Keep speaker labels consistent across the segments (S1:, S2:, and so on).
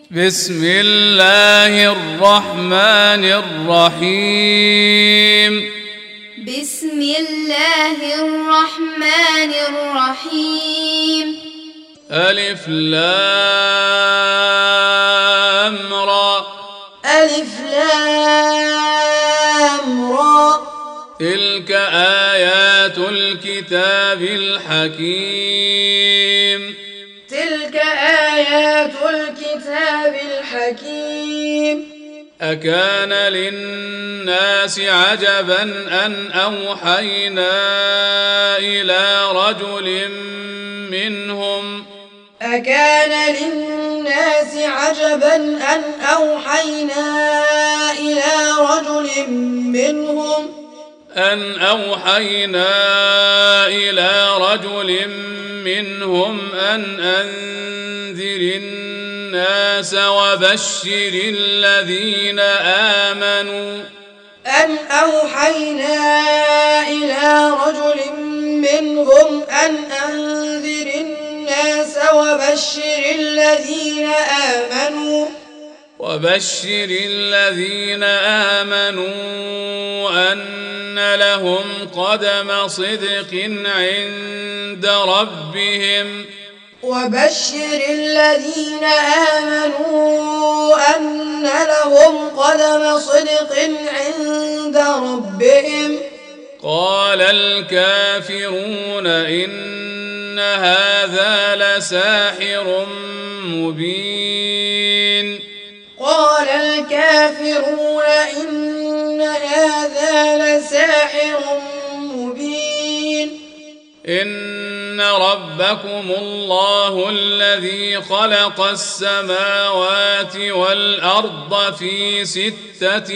S1: بسم الله الرحمن الرحيم.
S2: بسم الله الرحمن الرحيم.
S1: ألف لام را.
S3: ألف لام را.
S1: تلك آيات الكتاب الحكيم.
S3: تلك آيات الكتاب الحكيم.
S1: أكان للناس عجبا أن أوحينا إلى رجل منهم
S3: أكان للناس عجبا أن أوحينا إلى رجل منهم
S1: أن أنذر الناس وبشر الذين آمنوا أن أنذر الناس وبشر الذين آمنوا أن لهم قدم صدق عند ربهم
S3: وبشر الذين آمنوا أن لهم قدم صدق عند ربهم.
S1: قال الكافرون إن هذا لساحر مبين.
S3: قال الكافرون إن هذا لساحر مبين.
S1: إن ربكم الله الذي خلق السماوات والأرض في 6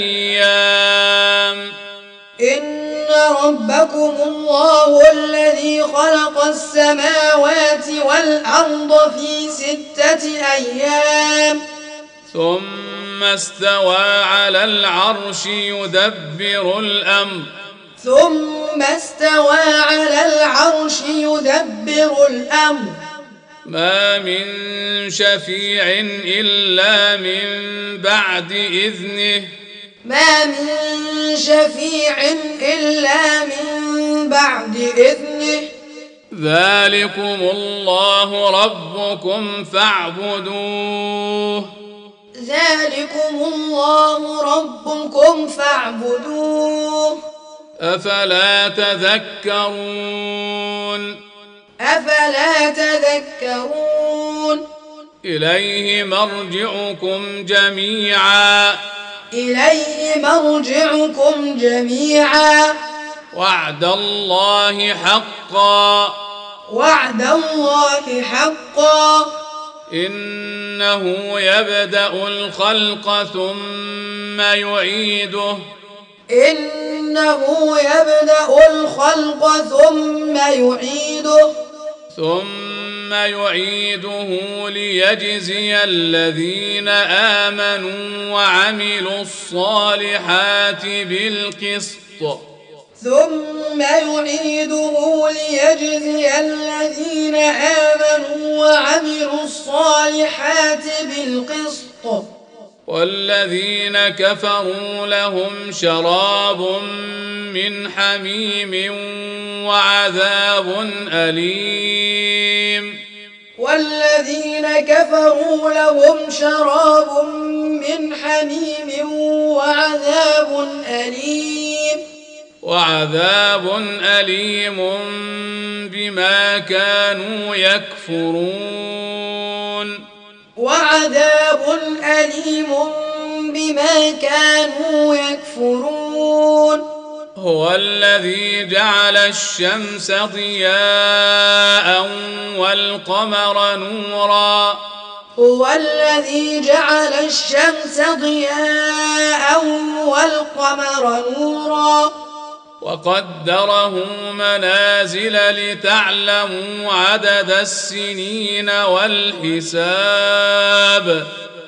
S1: أيام.
S3: إن ربكم الله الذي خلق السماوات والأرض في 6 أيام
S1: ثم استوى على العرش يدبر الأمر ما من شفيع إلا من بعد إذنه ذلكم الله ربكم فاعبدوه أفلا تذكرون إليه مرجعكم جميعا وعد الله حقا إنه يبدأ الخلق ثم يعيده ليجزي الذين آمنوا وعملوا الصالحات بالقسط والذين كفروا لهم شراب من حميم وعذاب أليم. بما كانوا يكفرون. هو الذي جعل الشمس ضياء والقمر نورا وقدره منازل لتعلموا عدد السنين والحساب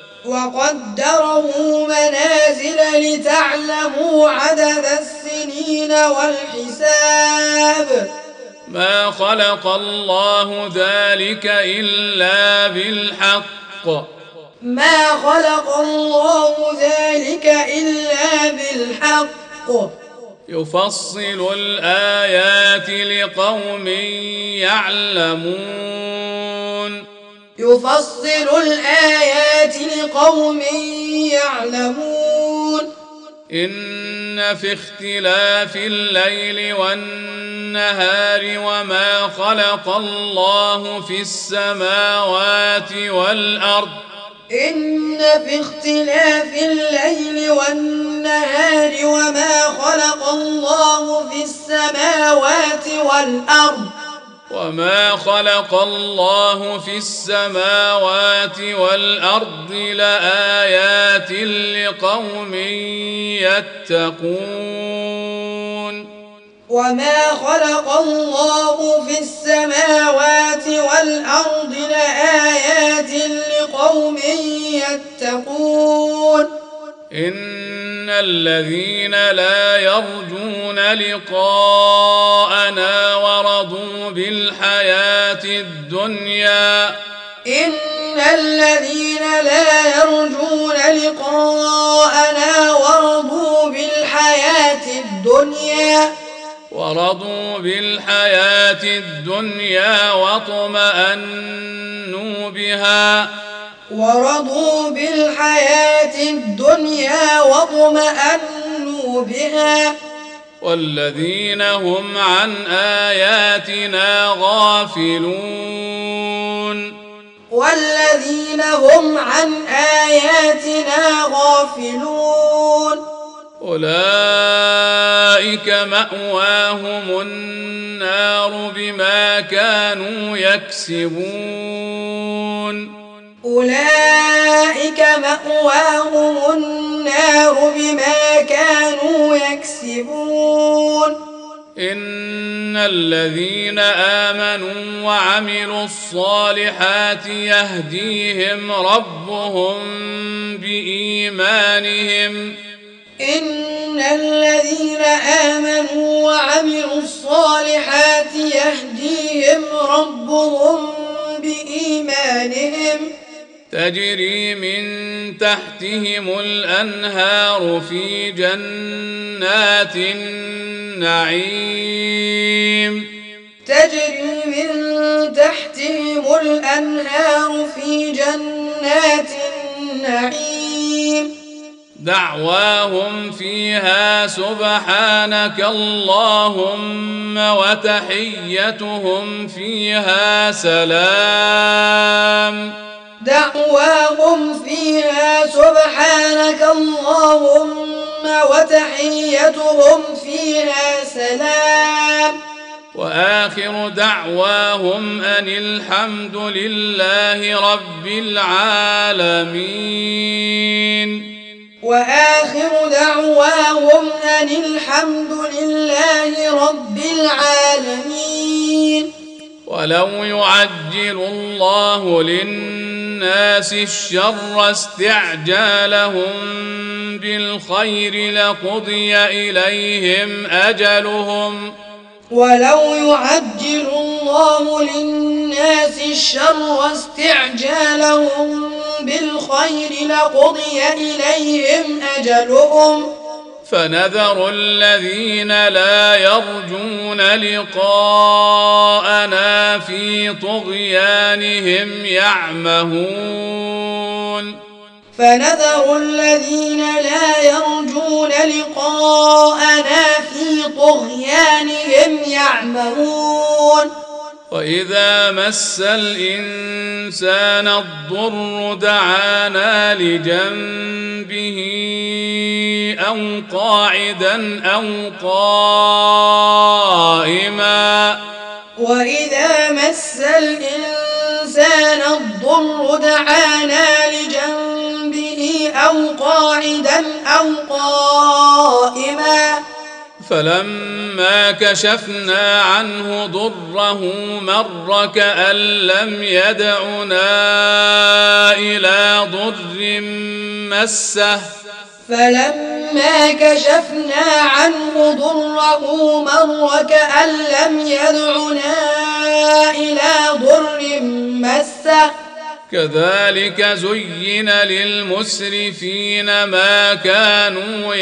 S1: ما خلق الله ذلك إلا بالحق
S3: ما خلق الله ذلك إلا بالحق
S1: يفصل الآيات لقوم يعلمون
S3: يفصل الآيات لقوم يعلمون
S1: إن في اختلاف الليل والنهار وما خلق الله في السماوات والأرض
S3: إن في اختلاف الليل والنهار وما خلق الله في السماوات والأرض
S1: لآيات لقوم يتقون
S3: وما خلق الله في السماوات والأرض لآيات لقوم يتقون
S1: إن الذين لا يرجون لقاءنا ورضوا بالحياة الدنيا
S3: إن الذين لا يرجون لقاءنا
S1: ورضوا بالحياة الدنيا واطمأنوا بها والذين هم عن آياتنا غافلون أولئك مأواهم النار بما كانوا يكسبون إن الذين آمنوا وعملوا الصالحات يهديهم ربهم بإيمانهم تجري من تحتهم الأنهار في جنات النعيم دعواهم فيها سبحانك اللهم وتحيتهم فيها سلام وآخر دعواهم أن الحمد لله رب العالمين ولو يعجل الله للناس الشر استعجالهم بالخير لقضي إليهم أجلهم فنذر الذين لا يرجون لقاءنا في طغيانهم يعمهون وإذا مس الإنسان الضر دعانا لجنبه أو قاعدا أو قائما فلما كشفنا عنه ضره مر كأن لم يدعنا إلى ضر مسه كذلك زين للمسرفين ما كانوا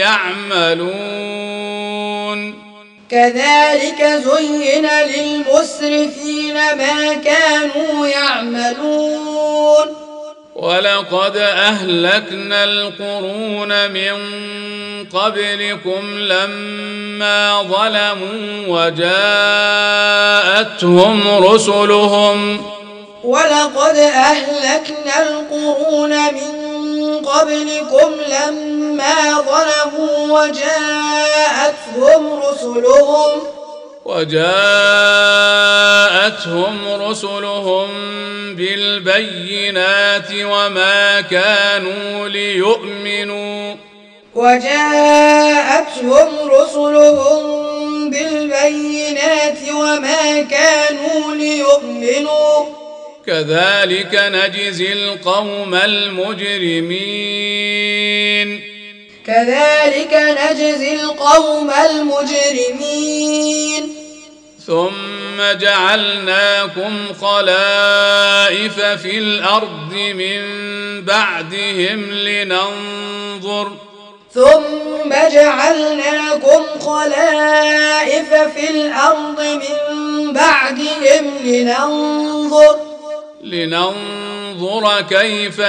S1: يعملون
S3: كذلك زين للمسرفين ما كانوا يعملون
S1: ولقد أهلكنا القرون من قبلكم لما ظلموا
S3: ولقد أهلكنا القرون من قبلكم لما ظلموا
S1: وجاءتهم رسلهم بالبينات وما كانوا ليؤمنوا كذلك نجزي القوم المجرمين ثم جعلناكم خلائف في الأرض من بعدهم لننظر كيف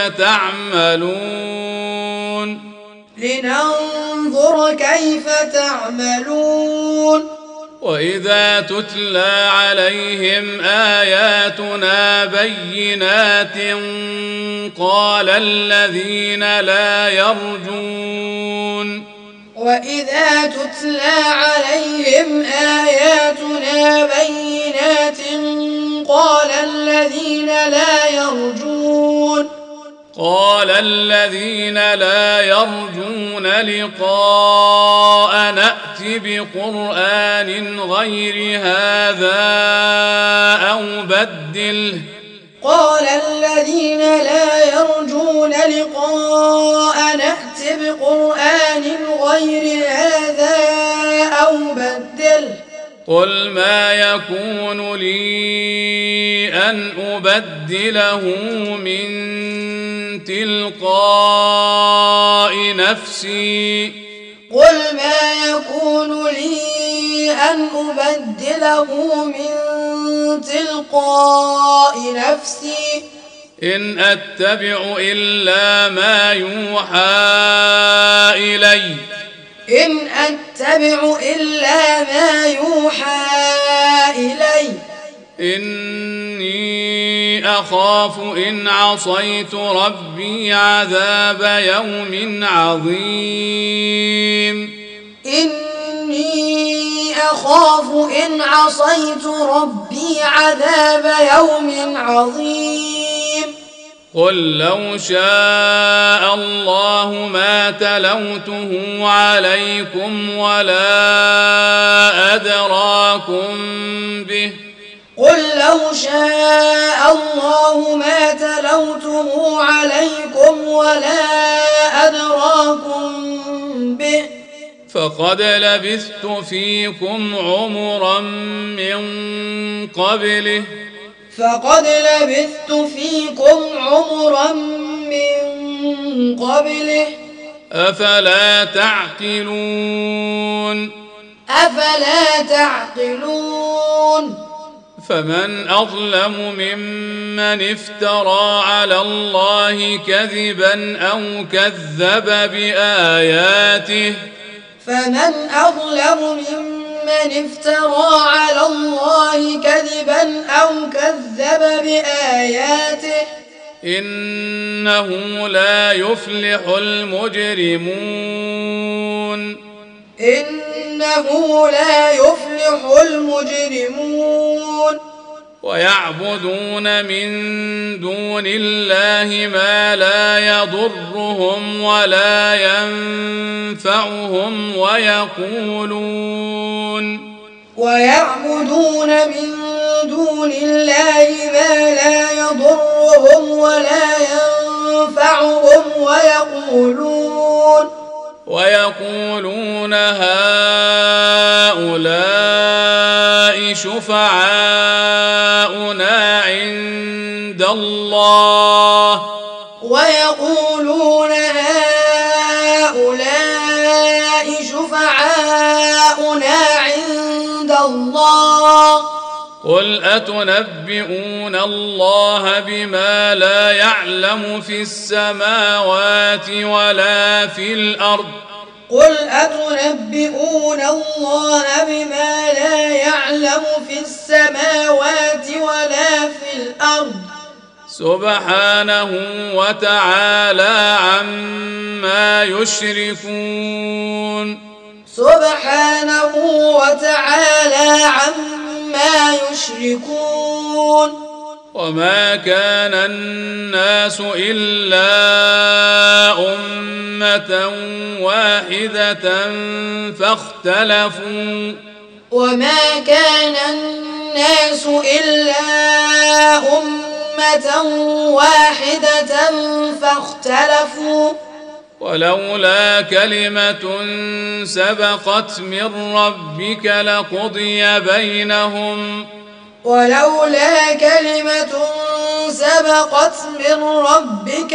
S1: تعملون وإذا تتلى عليهم آياتنا بينات قال الذين لا يرجون لقاء نأت بقرآن غير هذا أو بدله قل ما يكون لي أن أبدله من تلقاء نفسي إن أتبع إلا ما يوحى إلي إني أخاف إن عصيت ربي عذاب يوم عظيم قل لو شاء الله ما تلوته عليكم ولا أدراكم به فقد لبثت فيكم عمرا من قبله أفلا تعقلون فمن أظلم ممن افترى على الله كذبا أو كذب بآياته إنه لا يفلح المجرمون ويعبدون من دون الله ما لا يضرهم ولا ينفعهم ويقولون هؤلاء شفعاؤنا عند الله
S3: الله.
S1: قل أتنبئون الله بما لا يعلم في السماوات ولا في الأرض
S3: قل أتنبئون الله بما لا يعلم في السماوات ولا في الأرض
S1: سبحانه وتعالى عما يشركون
S3: سبحانه وتعالى عما يشركون.
S1: وما كان الناس إلا أمة واحدة فاختلفوا
S3: وما كان الناس إلا أمة واحدة فاختلفوا
S1: ولولا كلمة سبقت من ربك لقضي بينهم
S3: ولولا كلمة سبقت من ربك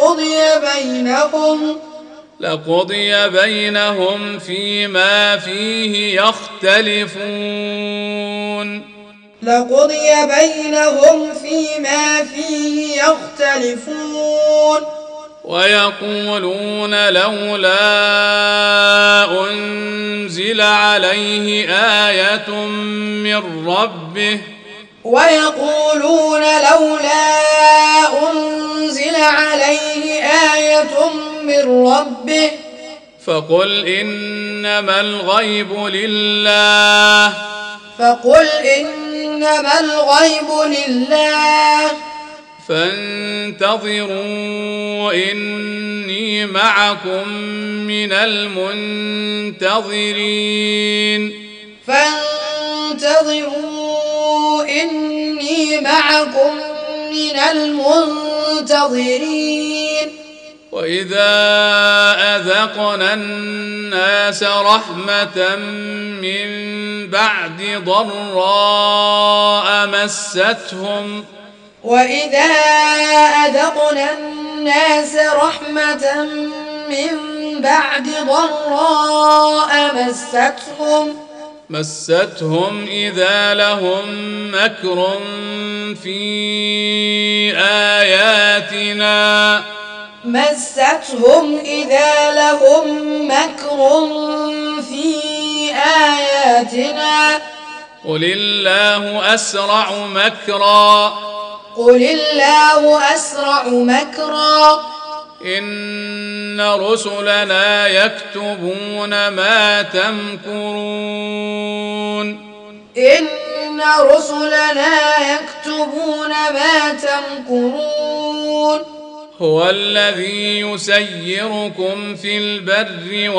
S3: لقضي بينهم فيما فيه يختلفون ويقولون
S1: لولا أنزل عليه آية من ربه فقل إنما الغيب لله فانتظروا إني معكم من المنتظرين وإذا أذقنا الناس رحمة من بعد ضراء مستهم إذا لهم مكر في آياتنا قل الله أسرع مكرا إن رسلنا يكتبون ما تمكرون هو الذي يسيركم في البر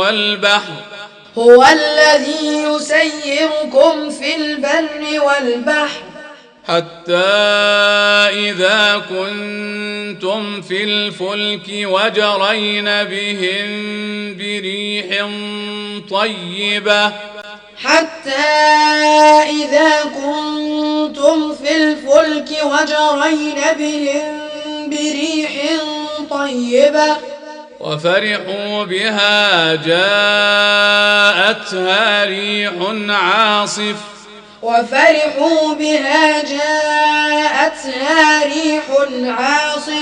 S1: والبحر حتى إذا كنتم في الفلك وجرين بهم بريح طيبة وفرحوا بها جاءتها ريح عاصف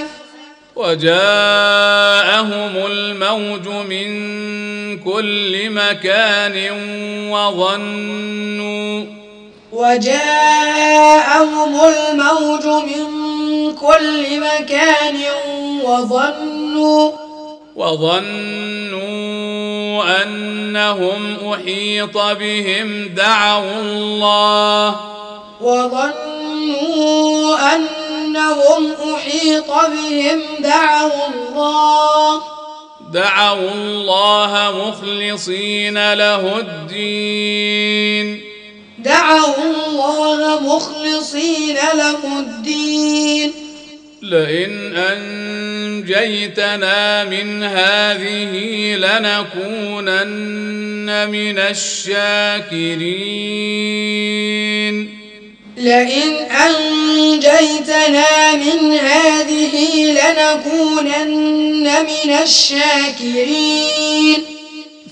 S1: وجاءهم الموج من كل مكان وظنوا أنهم أحيط بهم دعوا الله مخلصين له الدين لئن أنجيتنا من هذه لنكونن من الشاكرين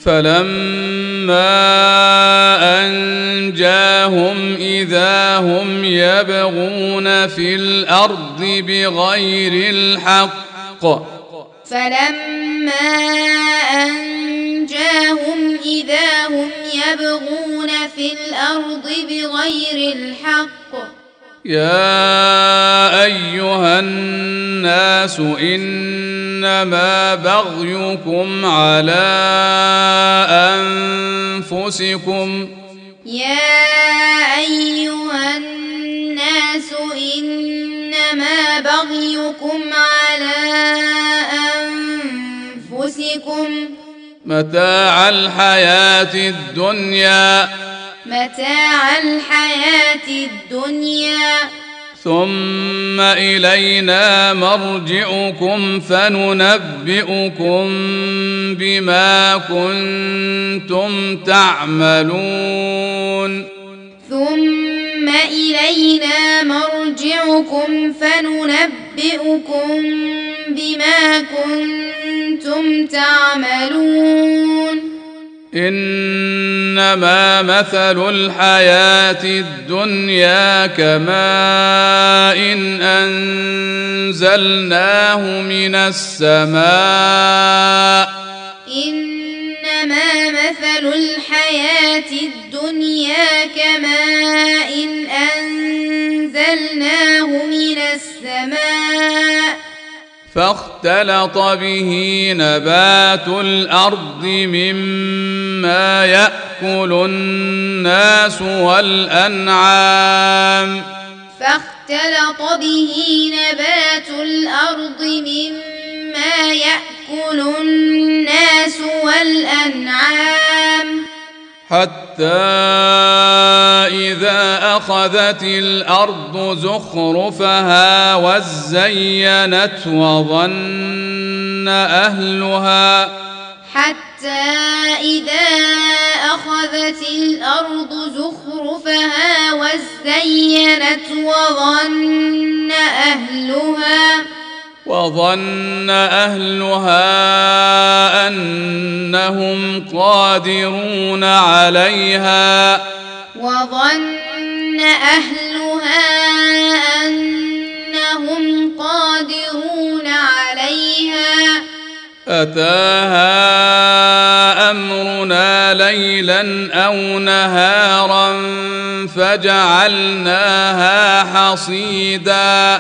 S3: فلما أنجاهم إذا هم يبغون في الأرض بغير الحق
S2: فلما أنجاهم إذا هم يبغون في الأرض بغير الحق
S3: يا أيها الناس إنما بغيكم على أنفسكم
S2: يا أيها الناس إنما بغيكم على أنفسكم
S3: متاع الحياة الدنيا ثم إلينا مرجعكم فننبئكم بما كنتم تعملون
S2: ثم إلينا مرجعكم فننبئكم بما كنتم تعملون
S3: إنما مثل الحياة الدنيا كماء أنزلناه من السماء
S2: إنما مثل الحياة الدنيا كماء أنزلناه من السماء
S3: فاختلط به نبات الأرض مما يأكل الناس والأنعام حتى إذا أخذت الأرض زخرفها وزينت وظن أهلها أنهم قادرون عليها أتاها أمرنا ليلا أو نهارا فجعلناها حصيدا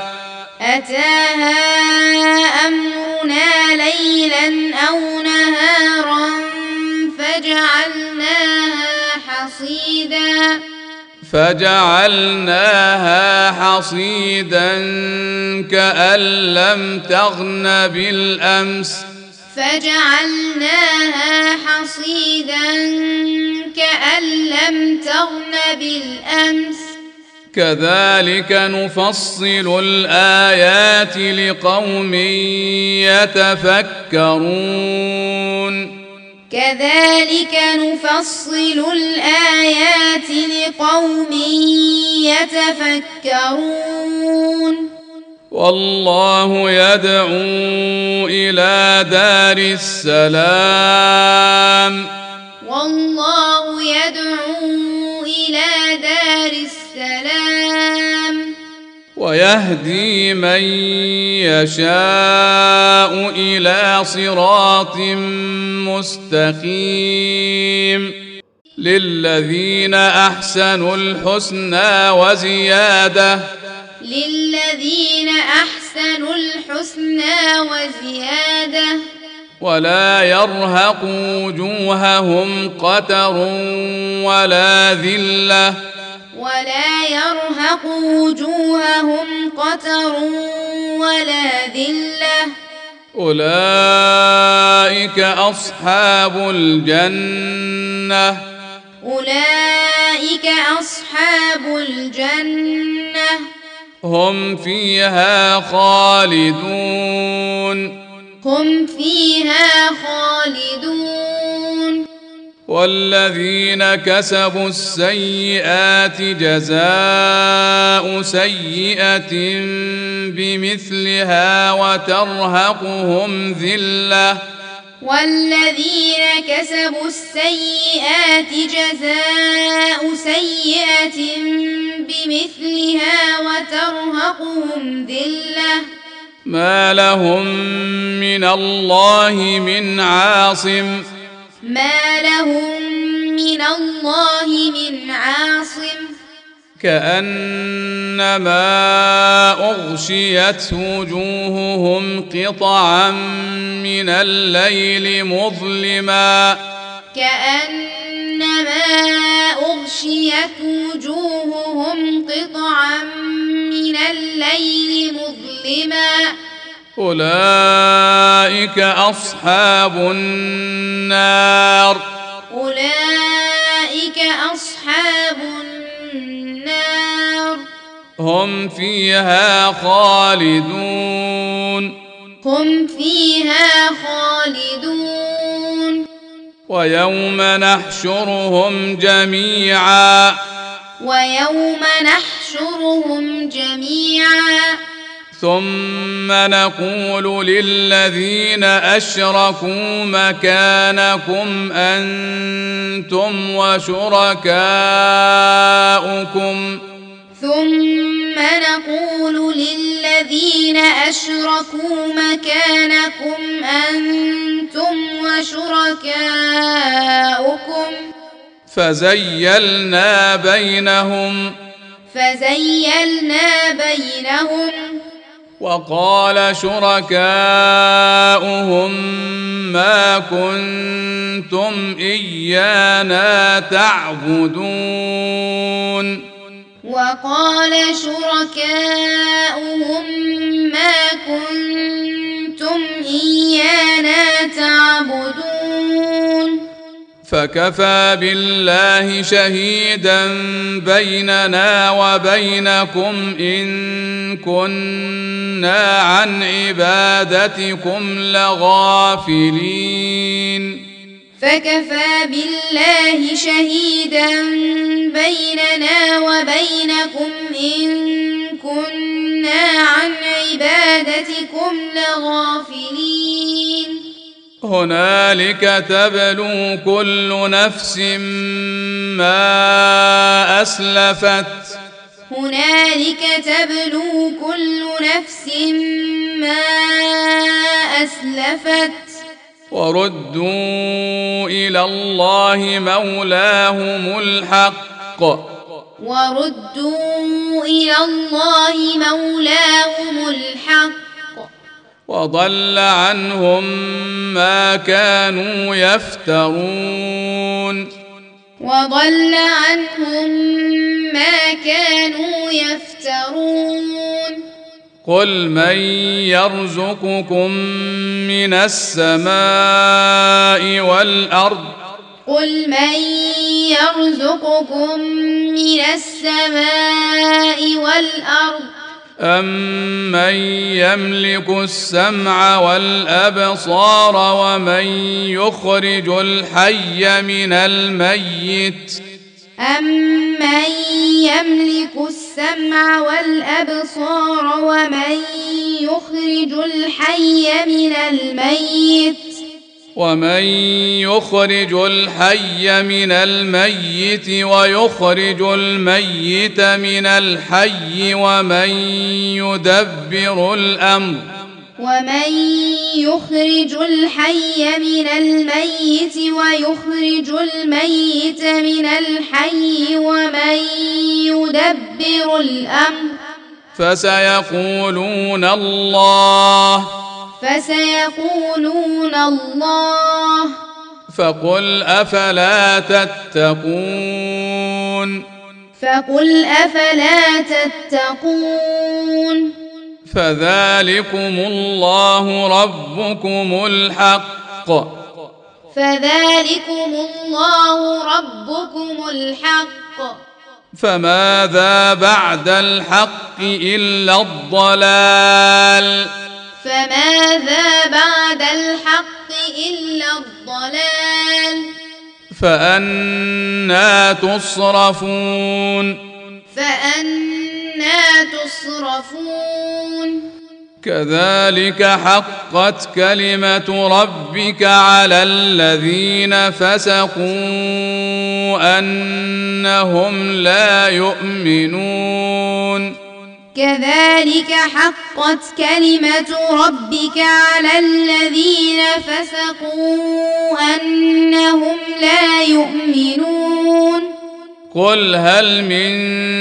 S3: كأن لم تغن بالأمس كذلك نفصل الآيات لقوم يتفكرون والله يدعو إلى دار السلام ويهدي من يشاء إلى صراط مستقيم للذين أحسنوا الحسنى وزيادة ولا يرهق وجوههم قتر ولا ذلة أولئك أصحاب الجنة هم فيها خالدون والذين كسبوا السيئات جزاء سيئة بمثلها وترهقهم ذلة
S2: والذين كسبوا السيئات جزاء سيئة بمثلها وترهقهم ذلة
S3: ما لهم من الله من عاصم كأنما أغشيت وجوههم قطعا من الليل مظلما أولئك أصحاب النار هم فيها خالدون ويوم نحشرهم جميعا ثم نقول للذين أشركوا مكانكم أنتم وشركاؤكم فزيلنا بينهم وقال شركاؤهم ما كنتم إيانا تعبدون فكفى بالله شهيدا بيننا وبينكم إن كنا عن عبادتكم لغافلين هنالك تبلو كل نفس ما أسلفت وردوا إلى الله مولاهم الحق وضل عنهم ما كانوا يفترون قل من يرزقكم من السماء والأرض أمن يملك السمع والأبصار ومن يخرج الحي من الميت ومن يخرج الحي من الميت ويخرج الميت من الحي ومن يدبر الأمر فسيقولون الله فقل أفلا تتقون فذلكم الله ربكم الحق فماذا بعد الحق إلا الضلال فأنا تصرفون كذلك حقت كلمة ربك على الذين فسقوا أنهم لا يؤمنون
S2: كذلك حقت كلمة ربك على الذين فسقوا أنهم لا يؤمنون
S3: قل هل من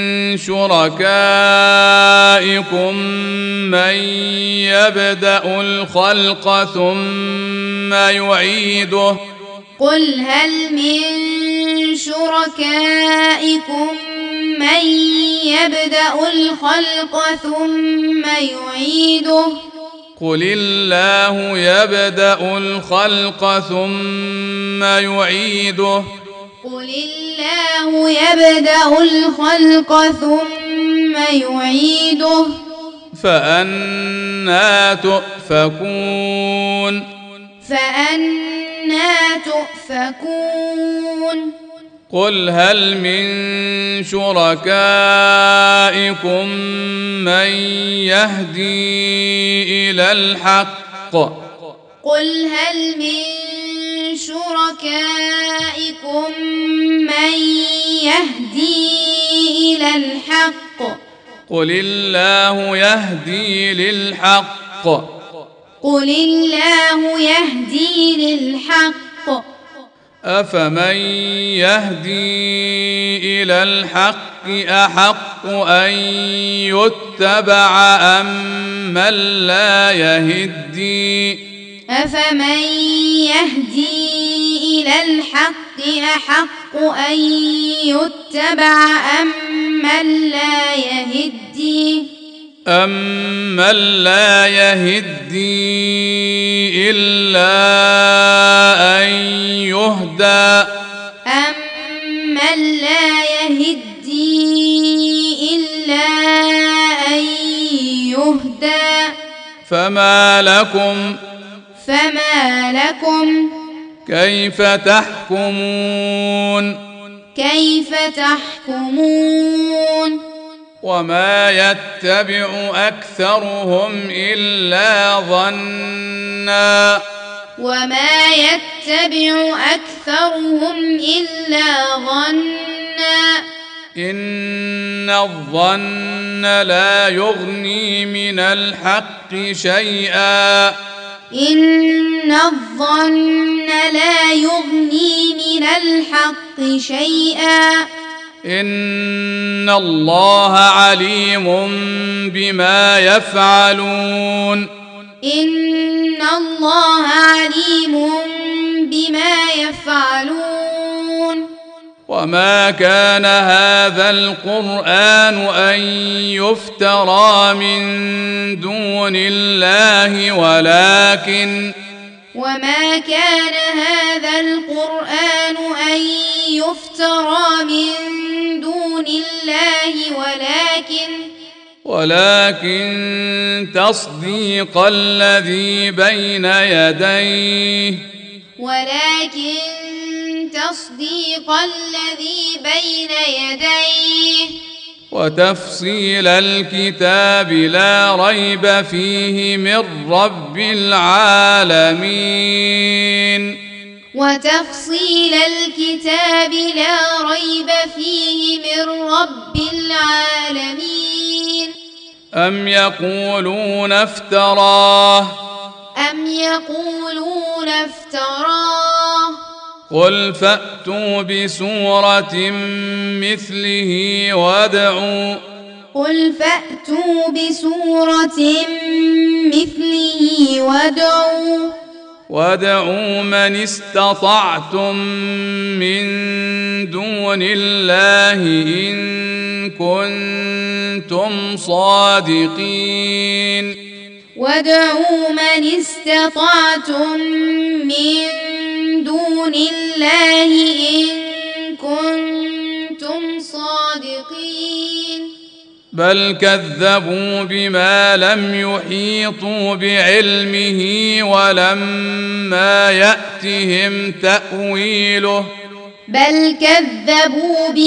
S3: شركائكم من يبدأ الخلق ثم يعيده
S2: قل هل من شركائكم من يبدأ الخلق ثم يعيده
S3: قل الله يبدأ الخلق ثم يعيده
S2: قل الله يبدأ الخلق ثم يعيده
S3: فأنى تؤفكون
S2: فأنى تؤفكون
S3: قل هل من شركائكم من يهدي إلى الحق
S2: قل هل من شركائكم من يهدي إلى الحق
S3: قل الله يهدي للحق
S2: قل الله يهدي للحق
S3: أفمن يهدي إلى الحق أحق أن يتبع أم من لا يهدي
S2: أفمن يهدي إلى الحق أحق أن يتبع أم من لا يهدي
S3: أمن لا يهدي إلا أن يهدى
S2: أمن لا يهدي إلا أن يهدى
S3: فما لكم كيف تحكمون وما يتبع أكثرهم إلا ظنا إن الظن لا يغني من الحق شيئا إن الله عليم بما يفعلون وما كان هذا القرآن أن يفترى من دون الله ولكن تصديق الذي بين يديه وتفصيل الكتاب لا ريب فيه من رب العالمين أم يقولون افتراه قل فأتوا بسورة مثله وادعوا من استطعتم من دون الله إن كنتم صادقين بل كذبوا بما لم يحيطوا بعلمه ولما يأتهم تأويله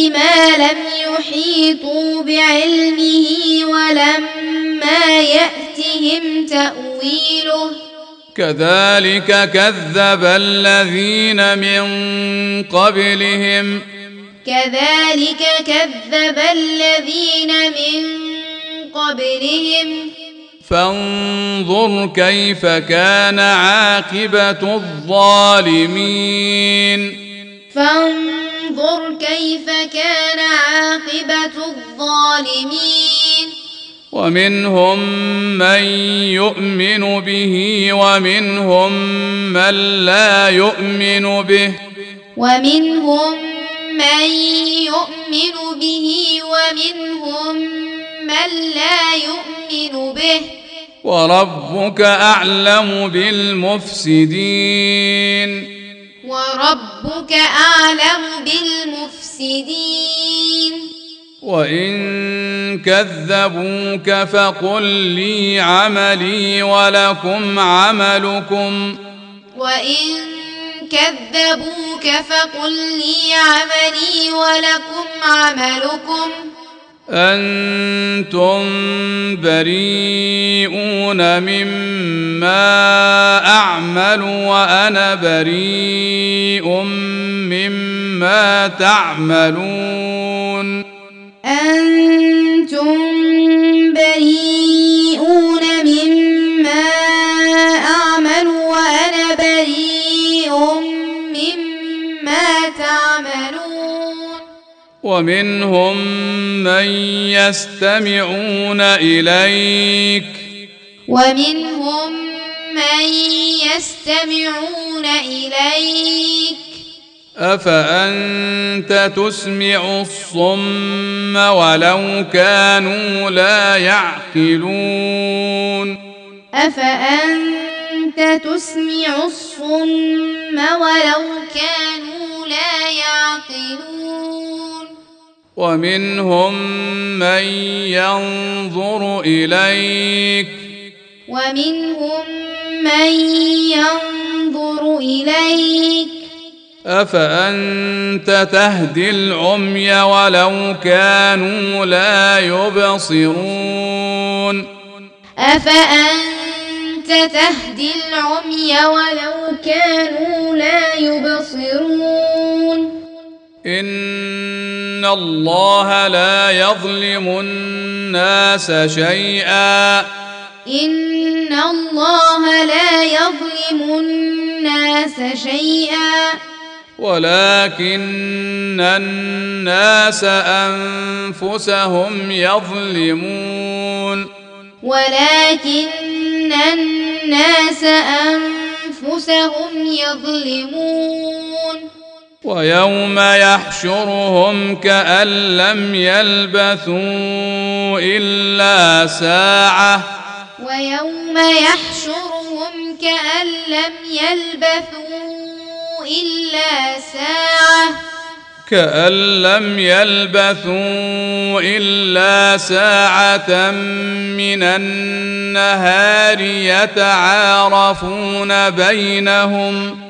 S2: ولما يأتهم يأتهم تأويله
S3: كذلك كذب الذين من قبلهم فانظر كيف كان عاقبة الظالمين ومنهم من يؤمن به ومنهم من لا يؤمن به وربك أعلم بالمفسدين وإن كذبوك فقل لي عملي ولكم عملكم أنتم بريئون مما أعمل وأنا بريء مما تعملون ومنهم من يستمعون إليك أفأنت تسمع الصم ولو كانوا لا يعقلون ومنهم من ينظر إليك أفأنت تهدي العمي ولو كانوا لا يبصرون إن الله لا يظلم الناس شيئا ولكن الناس أنفسهم يظلمون ويوم يحشرهم كأن لم يلبثوا إلا ساعة من النهار يتعارفون بينهم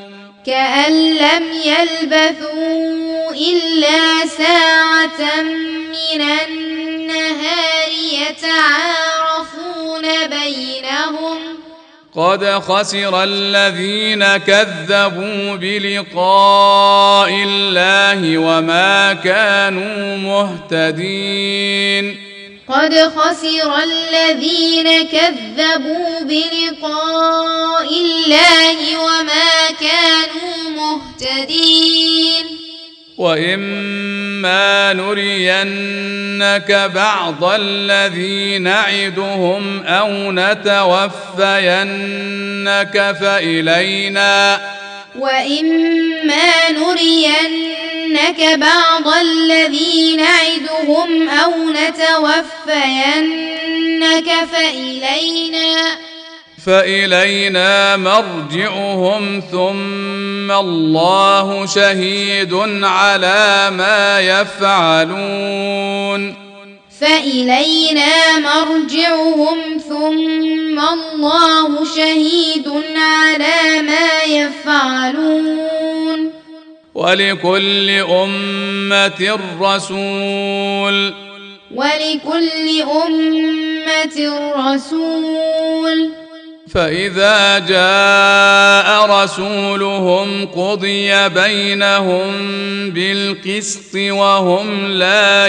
S3: قد خسر الذين كذبوا بلقاء الله وما كانوا مهتدين وإما نرينك بعض الذي نعدهم أو نتوفينك فإلينا مرجعهم ثم الله شهيد على ما يفعلون ولكل أمة رسول
S2: رسول
S3: فإذا جاء رسولهم قضي بينهم بالقسط وهم لا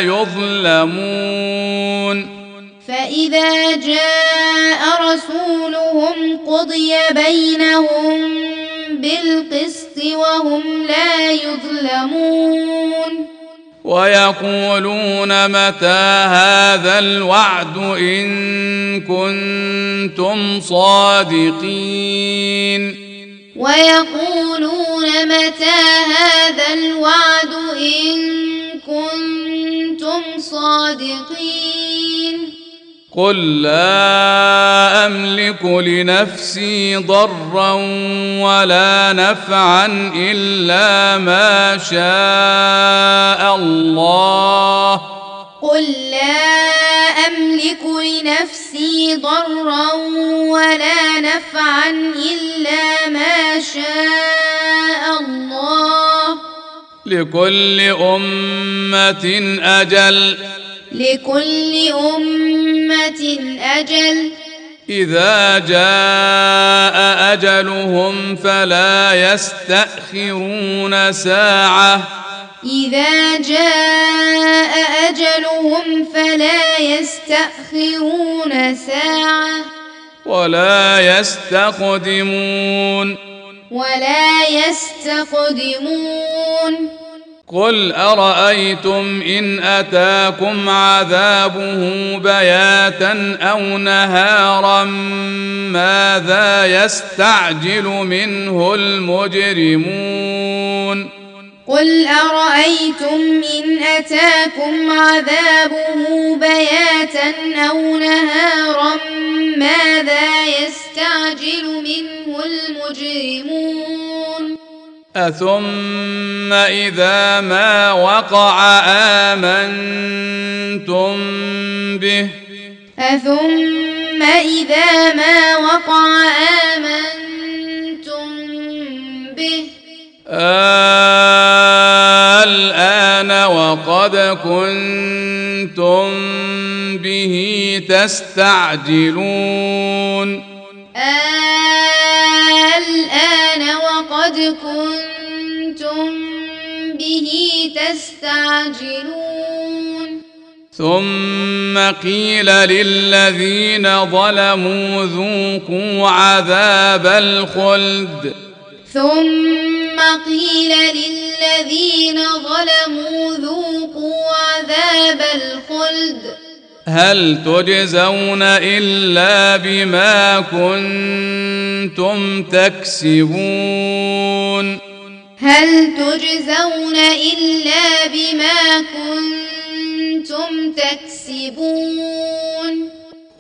S3: يظلمون
S2: فإذا جاء رسولهم قضي بينهم بالقسط وهم لا يظلمون
S3: ويقولون متى هذا الوعد إن كنتم صادقين
S2: ويقولون متى هذا الوعد إن كنتم صادقين
S3: قل لا أملك لنفسي ضرا ولا نفعا إلا ما شاء الله
S2: قل لا أملك لنفسي ضرا ولا نفعا إلا ما شاء الله
S3: لكل أمة أجل
S2: لكل أمة أجل
S3: إذا جاء أجلهم فلا يستأخرون ساعة
S2: إذا جاء أجلهم فلا يستأخرون ساعة
S3: ولا يستقدمون قل أرأيتم إن أتاكم عذابه بياتا أو نهارا ماذا يستعجل منه المجرمون
S2: قل أرأيتم إن أتاكم عذابه بياتا أو نهارا ماذا يستعجل منه المجرمون
S3: أثم إذا ما وقع آمنتم به
S2: أثم إذا ما وقع آمنتم به
S3: الآن وقد كنتم به تستعجلون
S2: الآن وقد كنتم به تستعجلون
S3: ثم قيل للذين ظلموا ذوقوا عذاب الخلد
S2: ثم قيل للذين ظلموا ذوقوا عذاب الخلد
S3: هل تجزون إلا بما كنتم تكسبون
S2: هل تجزون إلا بما كنتم تكسبون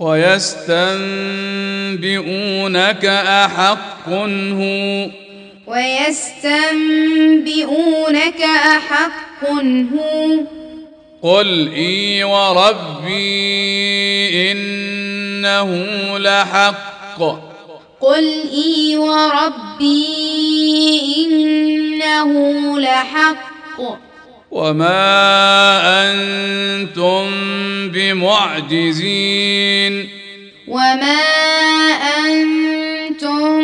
S3: ويستنبئونك أحق هو
S2: ويستنبئونك أحق هو
S3: قل إي وربي إنه لحق
S2: قل إي وربي إنه لحق
S3: وما أنتم بمعجزين
S2: وما أنتم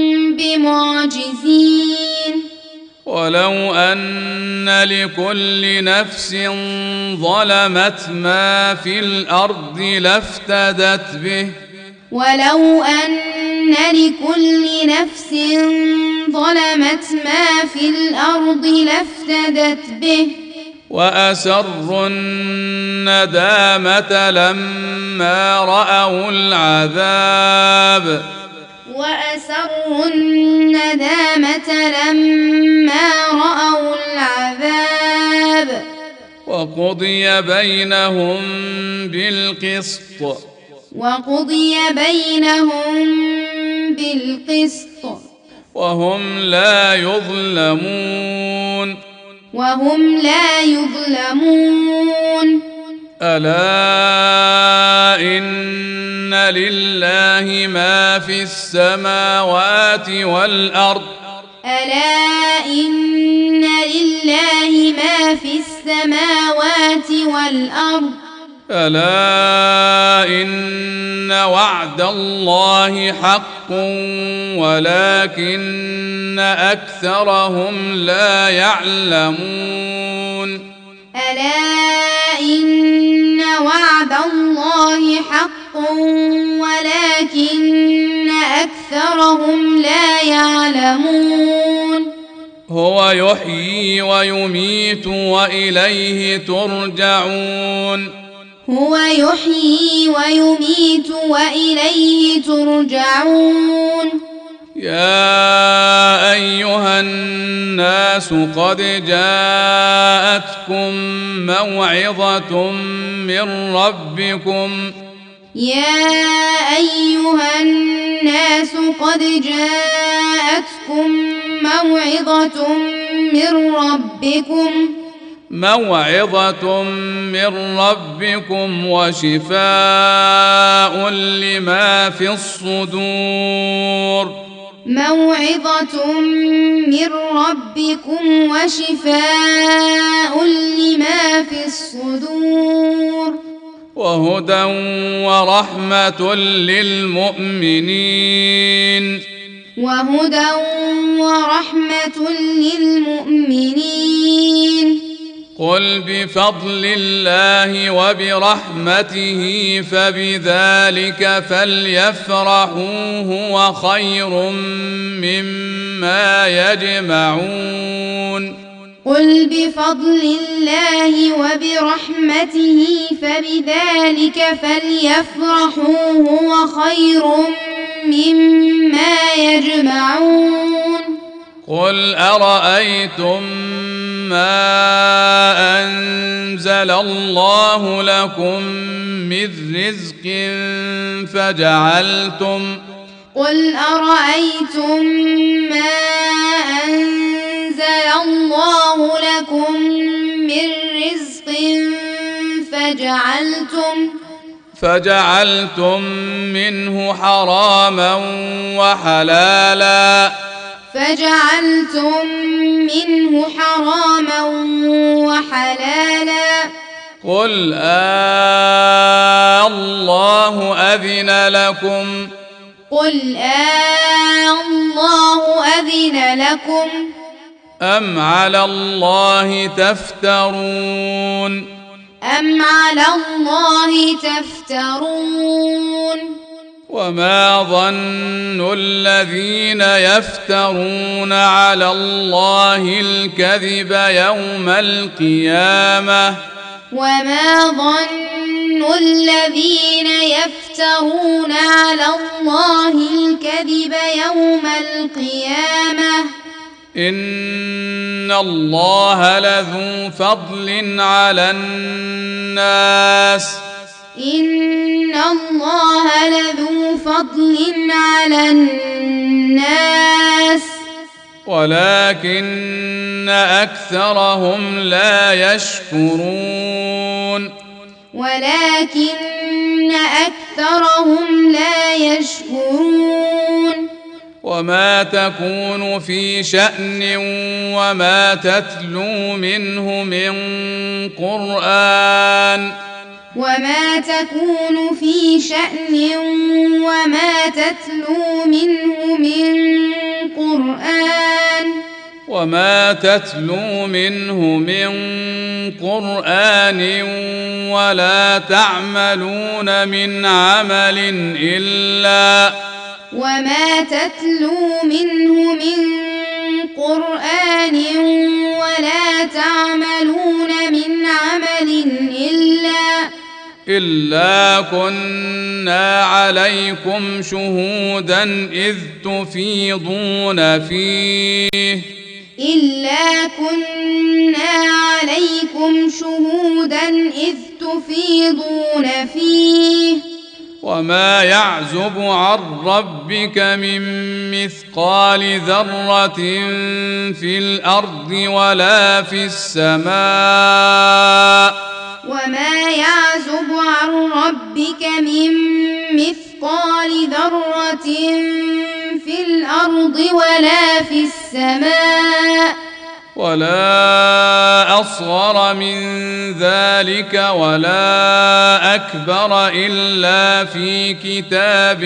S2: بمعجزين
S3: ولو أن لكل نفس ظلمت ما في الأرض لافتدت به
S2: ولو أن لكل نفس ظلمت ما في الأرض لافتدت به
S3: وأسروا الندامة لما رأوا العذاب
S2: وأسروا الندامة لما رأوا العذاب
S3: وقضي بينهم بالقسط
S2: وقضي بينهم بالقسط
S3: وهم لا يظلمون
S2: وهم لا يظلمون
S3: ألا إن لله ما في السماوات والأرض
S2: ألا إن لله ما في السماوات والأرض
S3: ألا إن وعد الله حق ولكن أكثرهم لا يعلمون
S2: ألا إن وعد الله حق ولكن أكثرهم لا يعلمون
S3: هو يحيي ويميت وإليه ترجعون
S2: هو يحيي ويميت وإليه ترجعون
S3: يا أيها الناس قد جاءتكم موعظة من ربكم
S2: يا أيها الناس قد جاءتكم موعظة من ربكم
S3: وشفاء لما في الصدور
S2: موعظة من ربكم وشفاء لما في الصدور
S3: وهدى ورحمة للمؤمنين
S2: وهدى ورحمة للمؤمنين
S3: قل بفضل الله وبرحمته فبذلك فليفرحوا هو خير مما يجمعون
S2: قل بفضل الله وبرحمته فبذلك فليفرحوا هو خير مما يجمعون
S3: قل أرأيتم ما أنزل الله لكم من رزق
S2: قل أرأيتم ما أنزل الله لكم من رزق
S3: فجعلتم منه حراما وحلالا قل الله أذن لكم أم على الله تفترون وما ظن الذين يفترون على الله الكذب يوم القيامة إن الله لذو فضل على الناس ولكن أكثرهم لا يشكرون وما تكون في شأن وما تتلو منه من قرآن ولا تعملون من عمل إلا كنا عليكم شهودا إذ تفيضون فيه وما يعزب عن ربك من مثقال ذرة في الأرض ولا في السماء ولا أصغر من ذلك ولا أكبر إلا في كتاب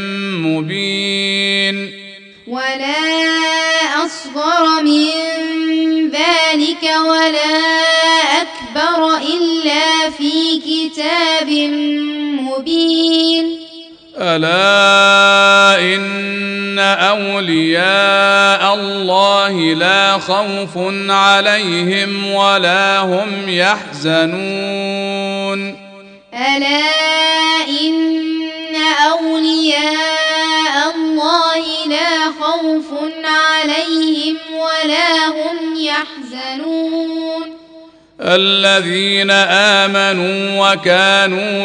S3: مبين
S2: ولا أصغر من ذلك ولا أكبر إلا في كتاب مبين
S3: ألا إن أولياء الله لا خوف عليهم ولا هم يحزنون
S2: ألا إن أولياء الله لا خوف عليهم ولا هم يحزنون
S3: الذين آمنوا وكانوا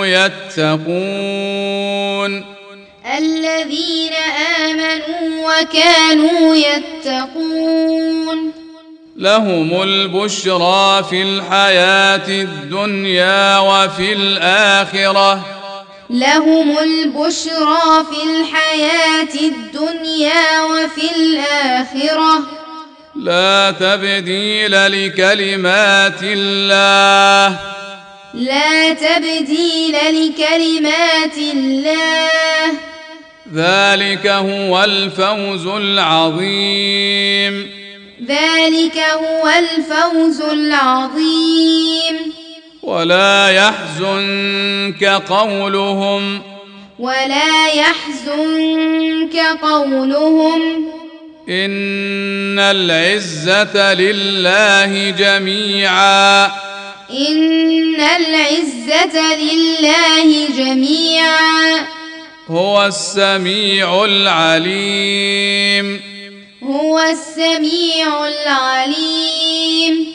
S3: يتقون
S2: الذين آمنوا وكانوا يتقون
S3: لهم البشرى في الحياة الدنيا وفي الآخرة
S2: لهم البشرى في الحياة الدنيا وفي الآخرة
S3: لا تبديل لكلمات الله
S2: لا تبديل لكلمات الله
S3: ذلك هو الفوز العظيم
S2: ذلك هو الفوز العظيم
S3: ولا يحزنك قولهم
S2: ولا يحزنك قولهم
S3: إن العزة لله جميعا
S2: إن العزة لله جميعا
S3: هو السميع العليم
S2: هو السميع العليم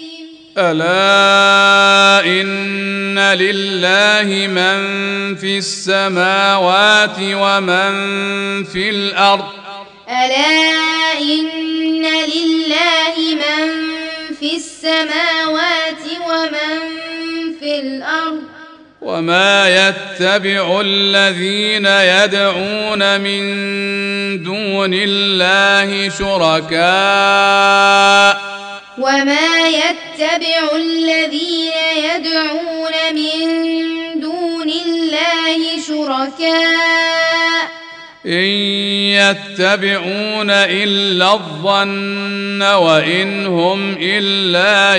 S3: ألا إن لله من في السماوات ومن في الأرض
S2: ألا إن لله من في السماوات ومن في الأرض
S3: وما يتبع الذين يدعون من دون الله شركاء
S2: وما يتبع الذين يدعون من دون الله شركاء
S3: إن يتبعون إلا الظن وإن هم إلا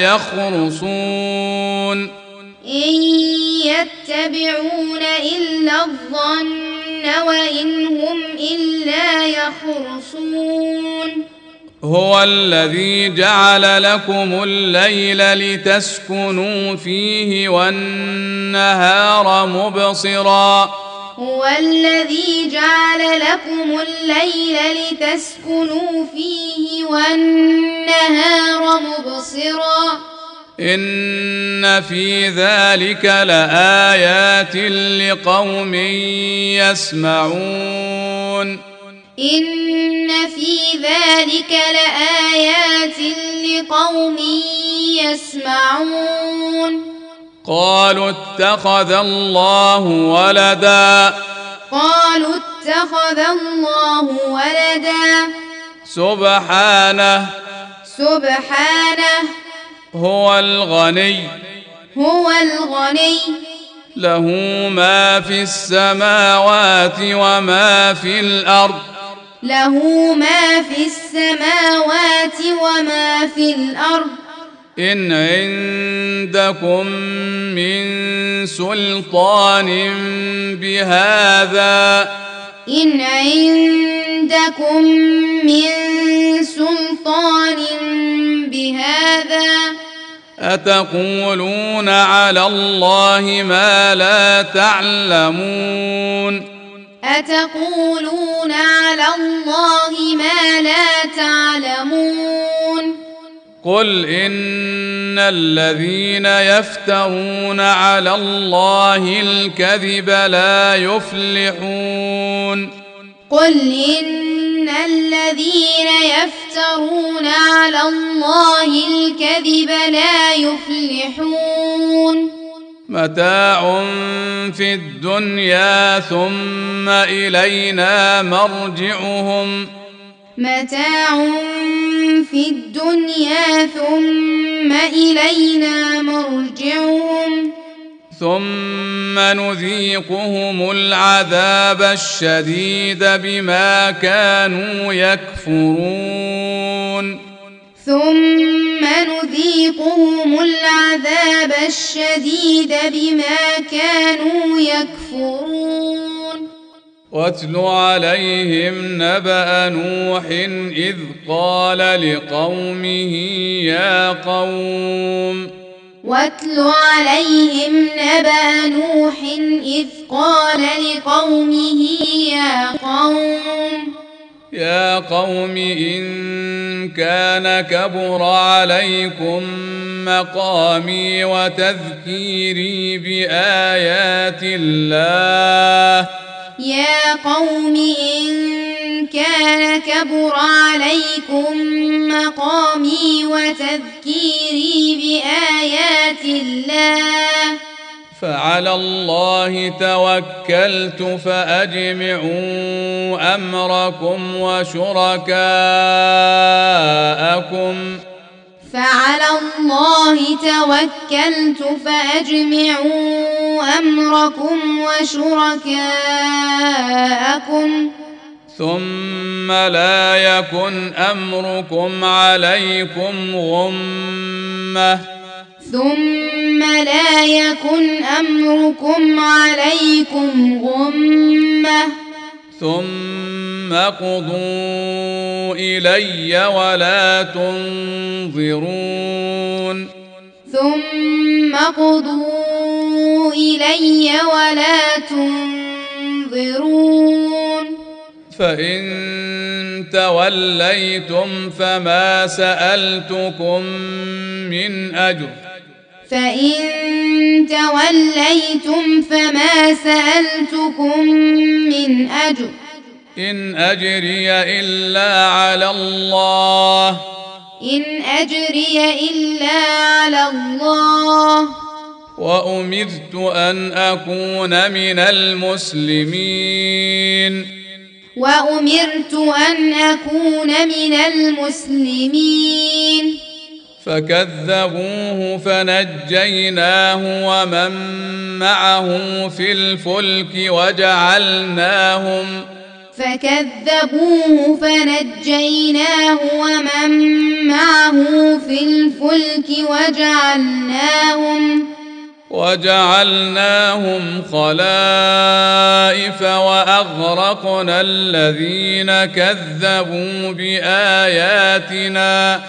S3: يخرصون
S2: إن يتبعون إلا الظن وإن هم إلا يخرصون
S3: هو الذي جعل لكم الليل لتسكنوا فيه والنهار مبصرا
S2: هو الذي جعل لكم الليل لتسكنوا فيه والنهار مبصرا
S3: إن في ذلك لآيات لقوم يسمعون
S2: إن في ذلك لآيات لقوم يسمعون
S3: قالوا اتخذ الله ولدا
S2: قالوا اتخذ الله ولدا
S3: سبحانه
S2: سبحانه
S3: هو الغني له ما في السماوات وما في الأرض
S2: له ما في السماوات وما في الأرض
S3: إن عندكم من سلطان بهذا
S2: إن عندكم من سلطان بهذا
S3: أتقولون على الله ما لا تعلمون
S2: أتقولون على الله ما لا تعلمون
S3: قل إن الذين يفترون على الله الكذب لا يفلحون
S2: قل إن الذين يفترون على الله الكذب لا يفلحون
S3: متاع في الدنيا ثم إلينا مرجعهم
S2: متاع في الدنيا ثم إلينا مرجعهم
S3: ثم نذيقهم العذاب الشديد بما كانوا يكفرون
S2: ثم نذيقهم العذاب الشديد بما كانوا يكفرون
S3: واتل عليهم نبأ نوح إذ قال لقومه يا قوم
S2: واتل عليهم نبأ نوح إذ قال لقومه يا قوم
S3: إن كان كبر عليكم مقامي وتذكيري بآيات الله
S2: يا قوم إن كان كبر عليكم مقامي وتذكيري بآيات الله
S3: فعلى الله توكلت فأجمعوا أمركم وشركاءكم
S2: فعلى الله توكلت فأجمعوا أمركم وشركاءكم
S3: ثم لا يكن أمركم عليكم غمة ثم قضوا إلي ولا تنظرون فإن توليتم فما سألتكم من أجر إن أجري إلا على الله وأمرت أن أكون من المسلمين فكذبوه فنجيناه ومن معه في الفلك وجعلناهم خلائف وأغرقنا الذين كذبوا بآياتنا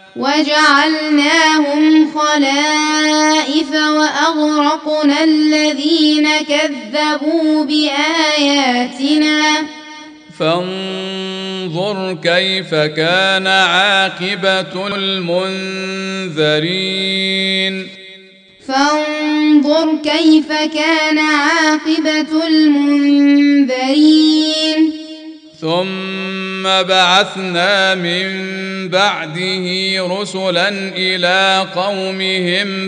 S3: فانظر كيف كان عاقبة المنذرين ثم بعثنا من بعده رسلا إلى قومهم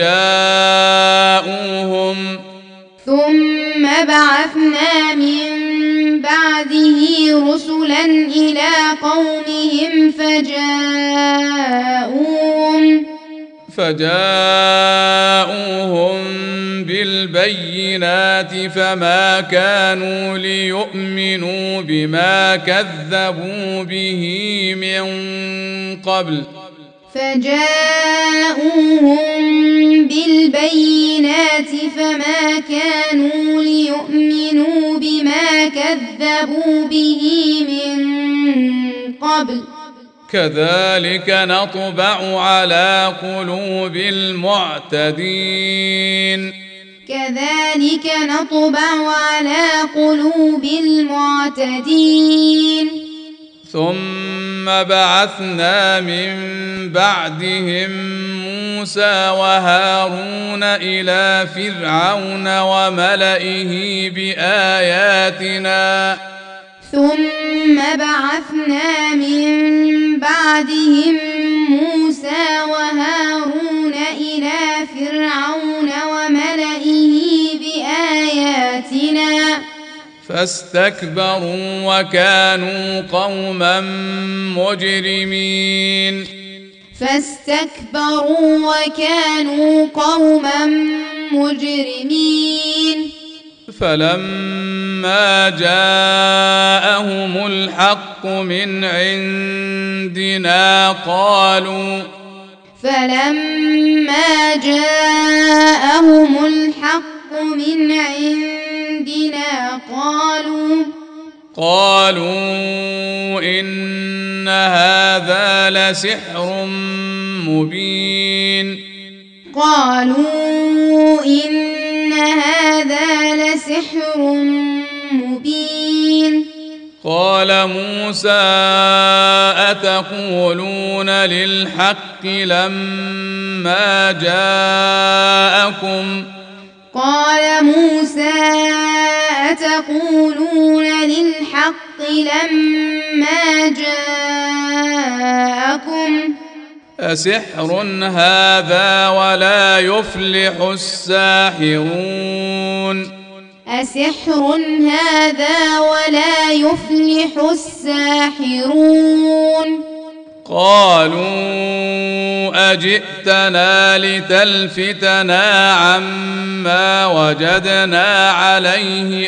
S3: فجاءوهم بالبينات فما كانوا ليؤمنوا بما كذبوا به من قبل كذلك نطبع على قلوب المعتدين ثم بعثنا من بعدهم موسى وهارون إلى فرعون وملئه بآياتنا فاستكبروا وكانوا قوما
S2: فاستكبروا وكانوا قوما مجرمين
S3: فلما جاءهم الحق من عندنا قالوا إن هذا لسحر مبين قال موسى أتقولون للحق لما جاءكم أسحر هذا ولا يفلح الساحرون قالوا أجئتنا لتلفتنا عما وجدنا عليه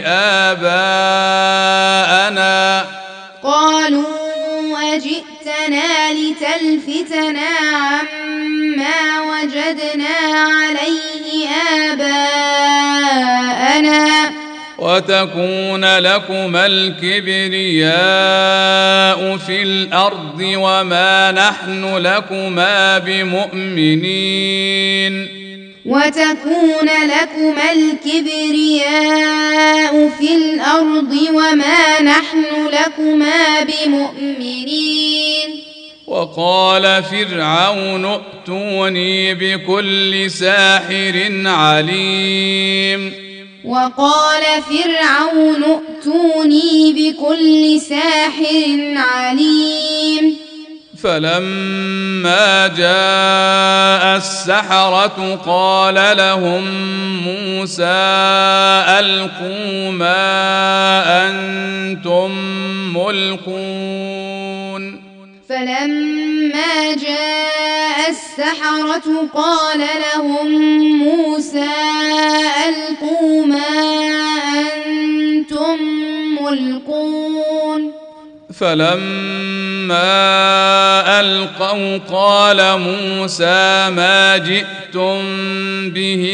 S3: آباءنا وتكون لكما الكبرياء في الأرض وما نحن لكما بمؤمنين وقال فرعون ائتوني بكل ساحر عليم فلما جاء السحرة قال لهم موسى ألقوا ما أنتم ملقون فلما ألقوا قال موسى ما جئتم به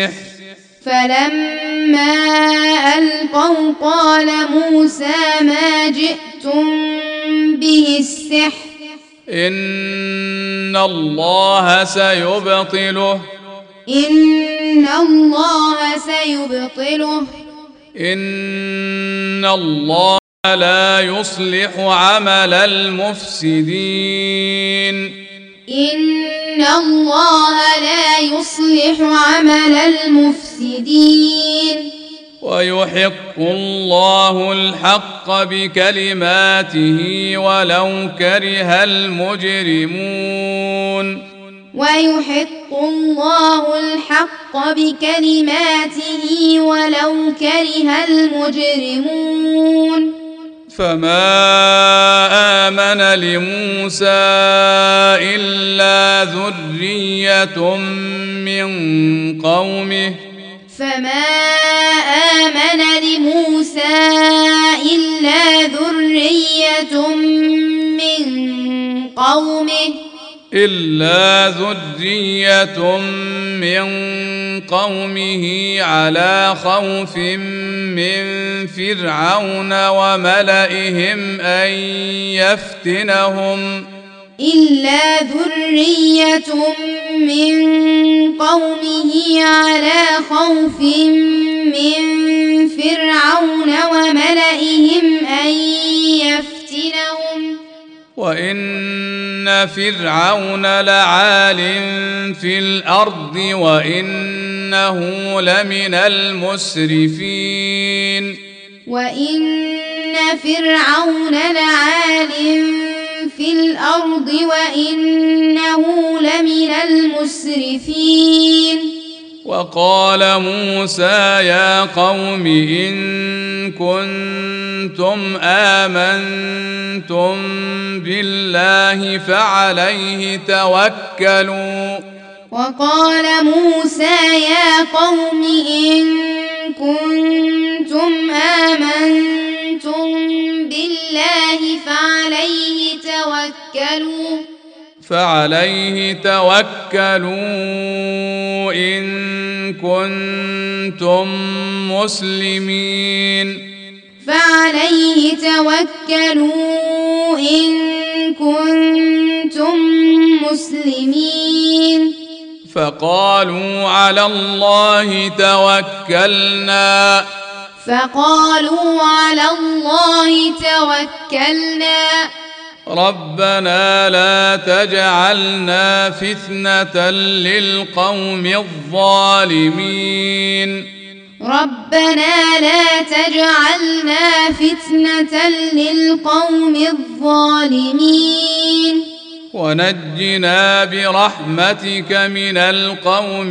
S3: السحر إن الله سيبطله إن الله لا يصلح عمل المفسدين ويحق الله الحق بكلماته ولو كره المجرمون فما آمن لموسى إلا ذرية من قومه على خوف من فرعون وملئهم أن يفتنهم وإن فرعون لعال في الأرض وإنه لمن المسرفين وقال موسى يا قوم إن كنتم آمنتم بالله فعليه توكلوا.
S2: وقال موسى يا قوم إن كنتم آمنتم بالله
S3: فعليه توكلوا إن كنتم مسلمين.
S2: فعليه توكلوا إن كنتم مسلمين.
S3: فقالوا على الله توكلنا ربنا لا تجعلنا فتنة للقوم الظالمين.
S2: ربنا لا تجعلنا فتنة للقوم الظالمين.
S3: ونجنا برحمتك من القوم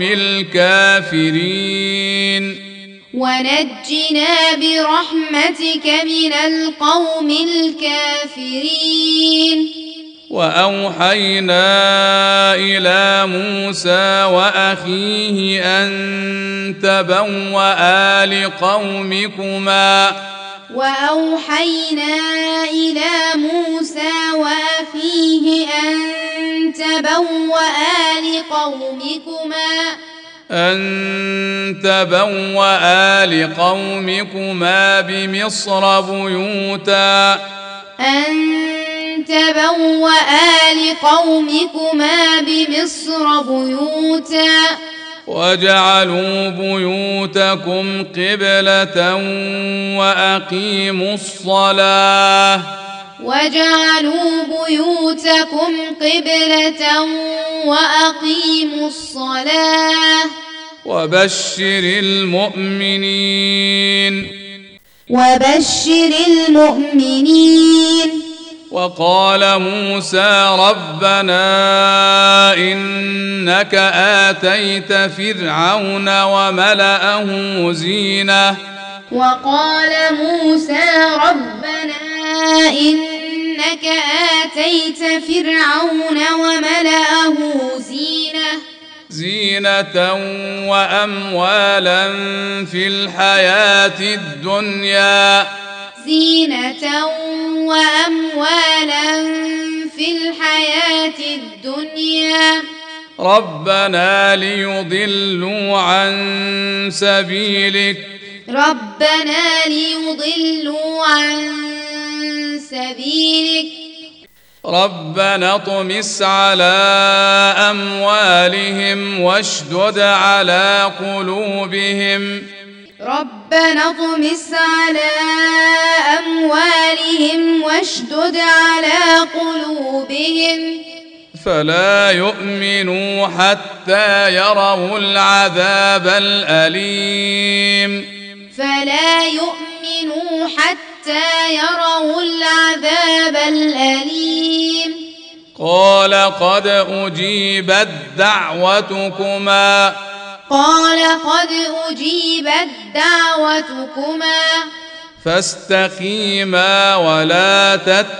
S3: الكافرين.
S2: ونجنا برحمتك من القوم الكافرين.
S3: وأوحينا إلى موسى وأخيه أن تبوأ لقومكما لقومكما بمصر بيوتا واجعلوا بيوتكم قبلة وأقيموا الصلاة وبشر المؤمنين. وقال موسى ربنا إنك آتيت فرعون وملأه زينة وأموالا في الحياة الدنيا ربنا ليضلوا عن سبيلك ربنا اطمس على أموالهم واشدد على قلوبهم فلا يؤمنوا حتى يروا العذاب الأليم. قال قد أجيبت دعوتكما فاستقيما ولا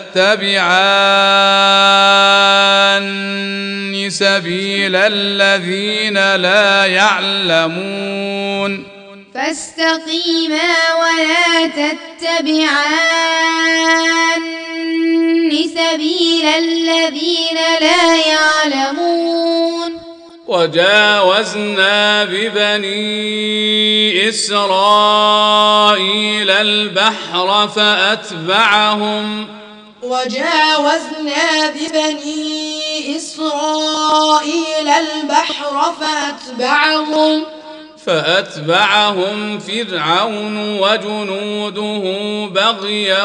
S3: تتبعان سبيل الذين لا يعلمون. وجاوزنا ببني إسرائيل البحر فأتبعهم فرعون وجنوده بغيا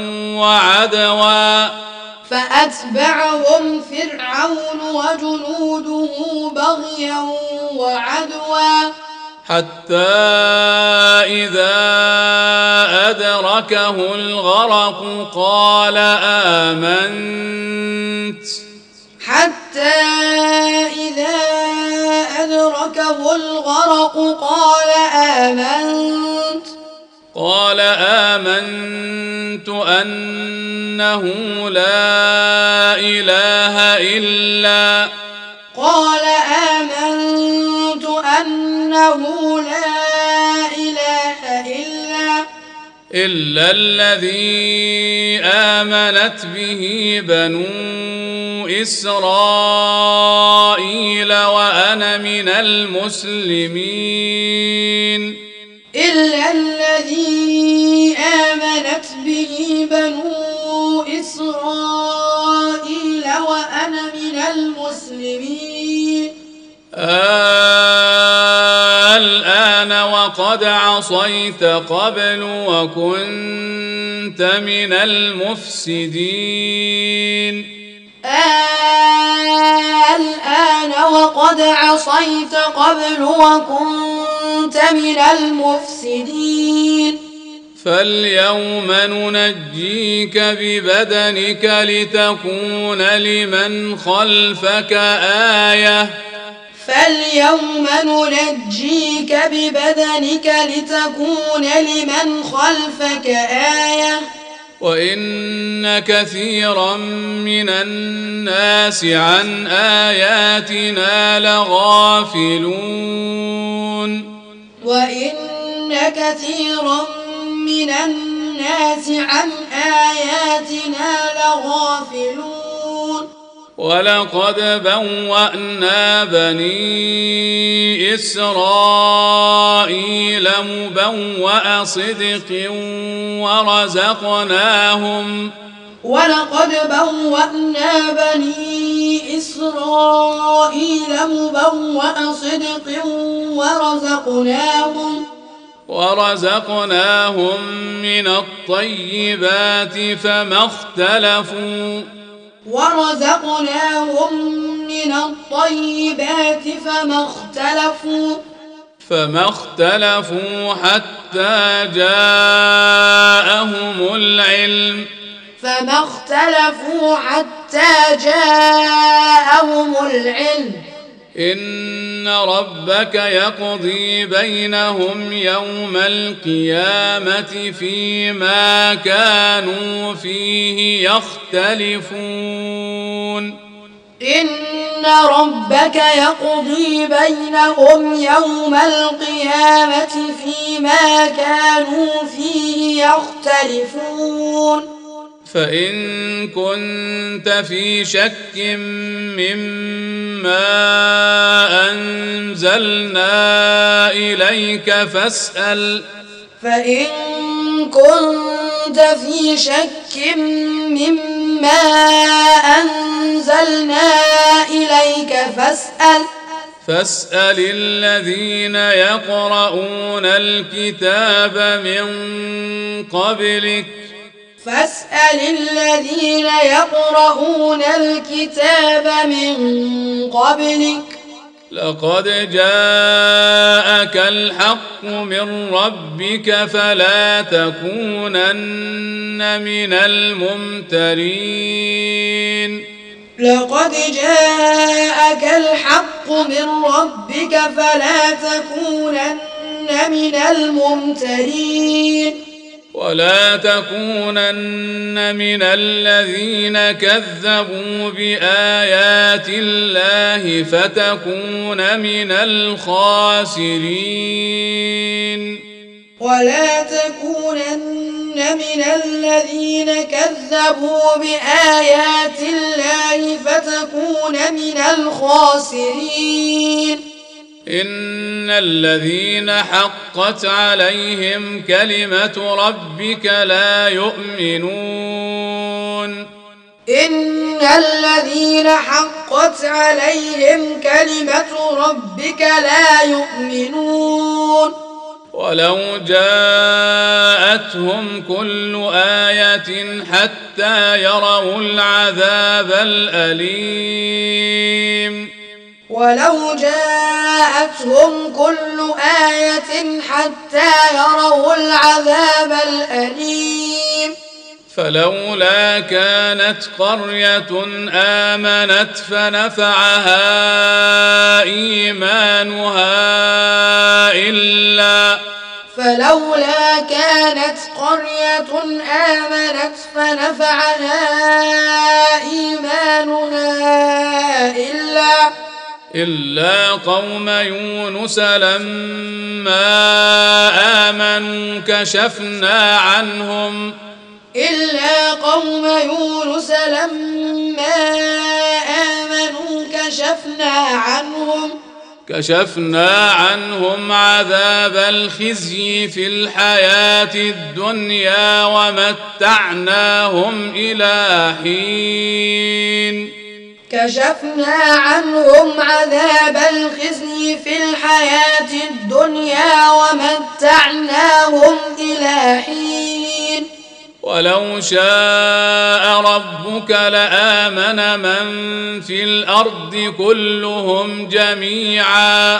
S3: وعدوا حتى إذا أدركه الغرق قال آمنت
S4: أدركه الغرق قال آمنت أنه لا إله إلا الذي آمنت به بنو إسرائيل وأنا من المسلمين الآن وقد عصيت قبل وكنت من المفسدين فاليوم ننجيك ببدنك لتكون لمن خلفك آية وإن كثيرا من الناس عن آياتنا لغافلون ولقد بوأنا بني إسرائيل مبوأ صدق ورزقناهم من الطيبات فما اختلفوا حتى جاءهم العلم إن ربك يقضي بينهم يوم القيامة فيما كانوا فيه يختلفون فإن كنت في شك مما أنزلنا إليك فاسأل الذين يقرؤون الكتاب من قبلك لقد جاءك الحق من ربك فلا تكونن من الممترين ولا تكونن من الذين كذبوا بآيات الله فتكون من الخاسرين إن الذين حقت عليهم كلمة ربك لا يؤمنون ولو جاءتهم كل آية حتى يروا العذاب الأليم
S1: فلولا كانت قرية آمنت فنفعها إيمانها إلا إلا قوم يونس لما آمنوا كشفنا عنهم عذاب الخزي في الحياة الدنيا ومتعناهم إلى حين ولو شاء ربك لآمن من في الأرض كلهم جميعا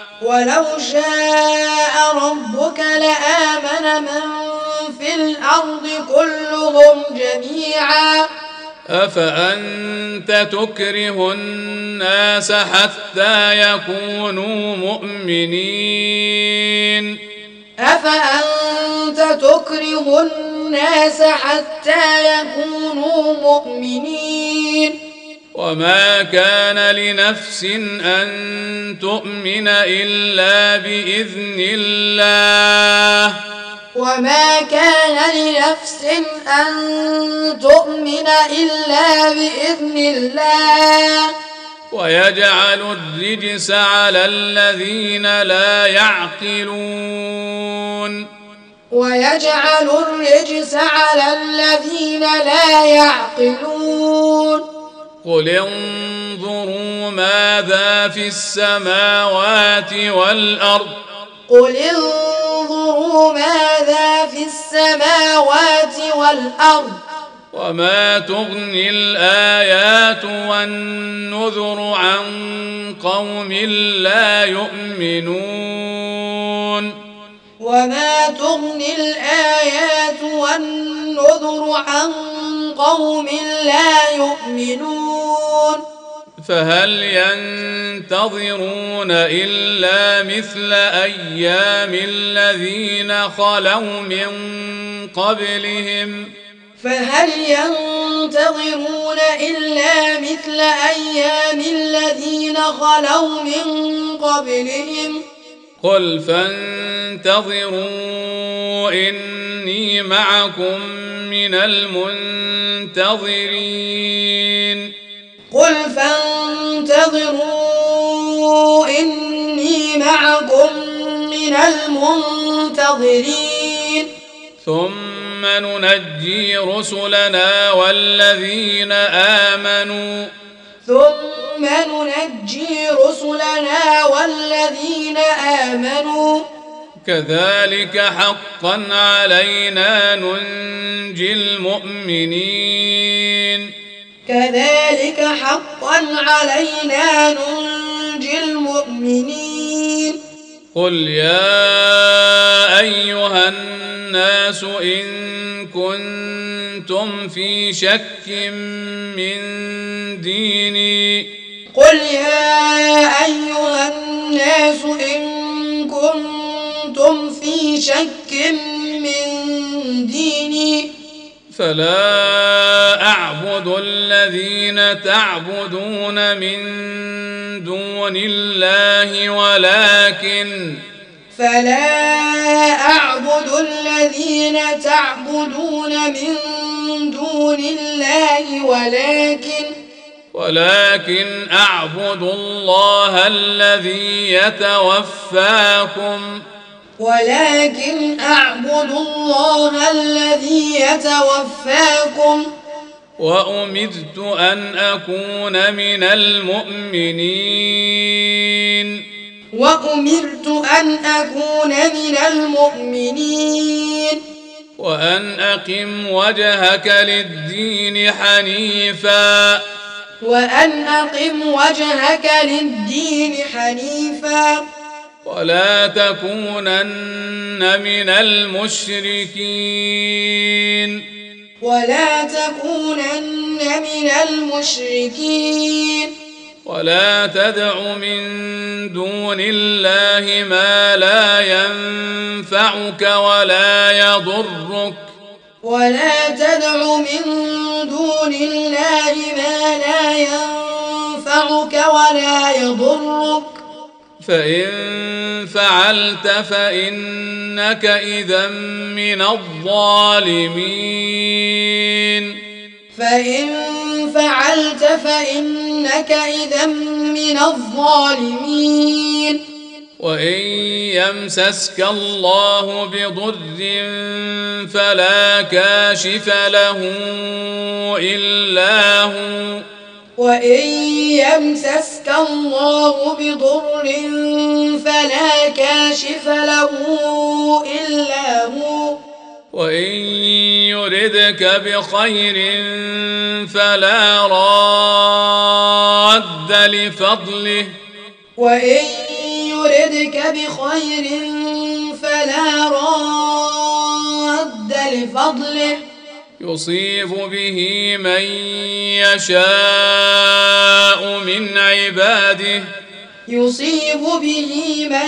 S1: أفأنت تكره الناس حتى يكونوا مؤمنين وما كان لنفس أن تؤمن إلا بإذن الله ويجعل الرجس على الذين لا يعقلون قل انظروا ماذا في السماوات والأرض وما تغني الآيات والنذر عن قوم لا يؤمنون فهل ينتظرون إلا مثل أيام الذين خلوا من قبلهم قل فانتظروا إني معكم من المنتظرين ثم ننجي رسلنا والذين آمنوا كذلك حقا علينا ننجي المؤمنين قل يا أيها الناس إن كنتم في شك من ديني فلا أعبد الذين تعبدون من دون الله ولكن أعبد الله الذي يتوفاكم وأمرت أن أكون من المؤمنين وأن أقم وجهك للدين حنيفا ولا تكونن من المشركين
S5: ولا تكونن من المشركين
S1: ولا تدع من دون الله ما لا ينفعك ولا يضرك
S5: ولا تدع من دون الله ما لا ينفعك ولا يضرك
S1: فإن فعلت فإنك إذا من الظالمين
S5: فإن فعلت فإنك إذا من الظالمين
S1: وإن يمسسك الله بضر فلا كاشف له إلا هو
S5: وإن يمسسك الله بضر فلا كاشف له إلا هو
S1: وإن يردك بخير فلا راد لفضله
S5: وإن يردك بخير فلا راد لفضله
S1: يصيب به من يشاء من عباده
S5: يصيب به من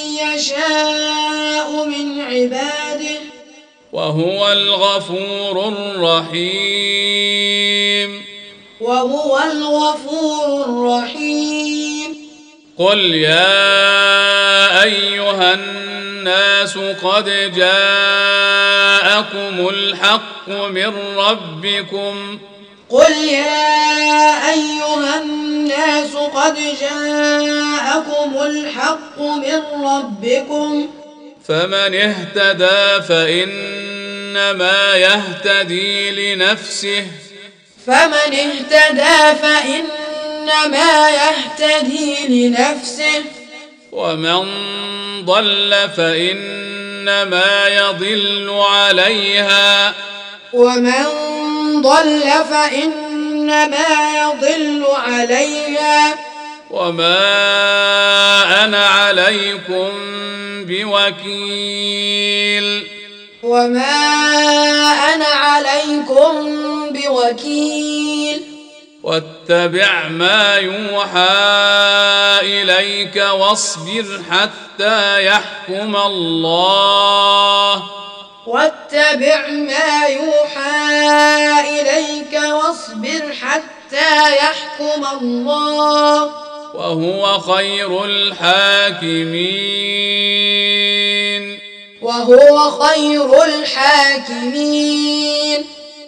S5: يشاء من عباده
S1: وهو الغفور الرحيم
S5: وهو الغفور الرحيم
S1: قل يا أيها الناس قد جاءكم الحق من ربكم
S5: قل يا أيها الناس قد جاءكم الحق من ربكم
S1: فمن اهتدى فإنما يهتدي لنفسه
S5: فمن اهتدى فإنما يهتدي لنفسه
S1: ومن ضل فإنما يضل عليها
S5: ومن ضل فإنما يضل عليها
S1: وما أنا عليكم بوكيل
S5: وما أنا عليكم بوكيل
S1: واتبع ما يوحى إليك واصبر حتى يحكم الله
S5: واتبع ما يوحى إليك واصبر حتى يحكم الله
S1: وهو خير الحاكمين
S5: وهو خير الحاكمين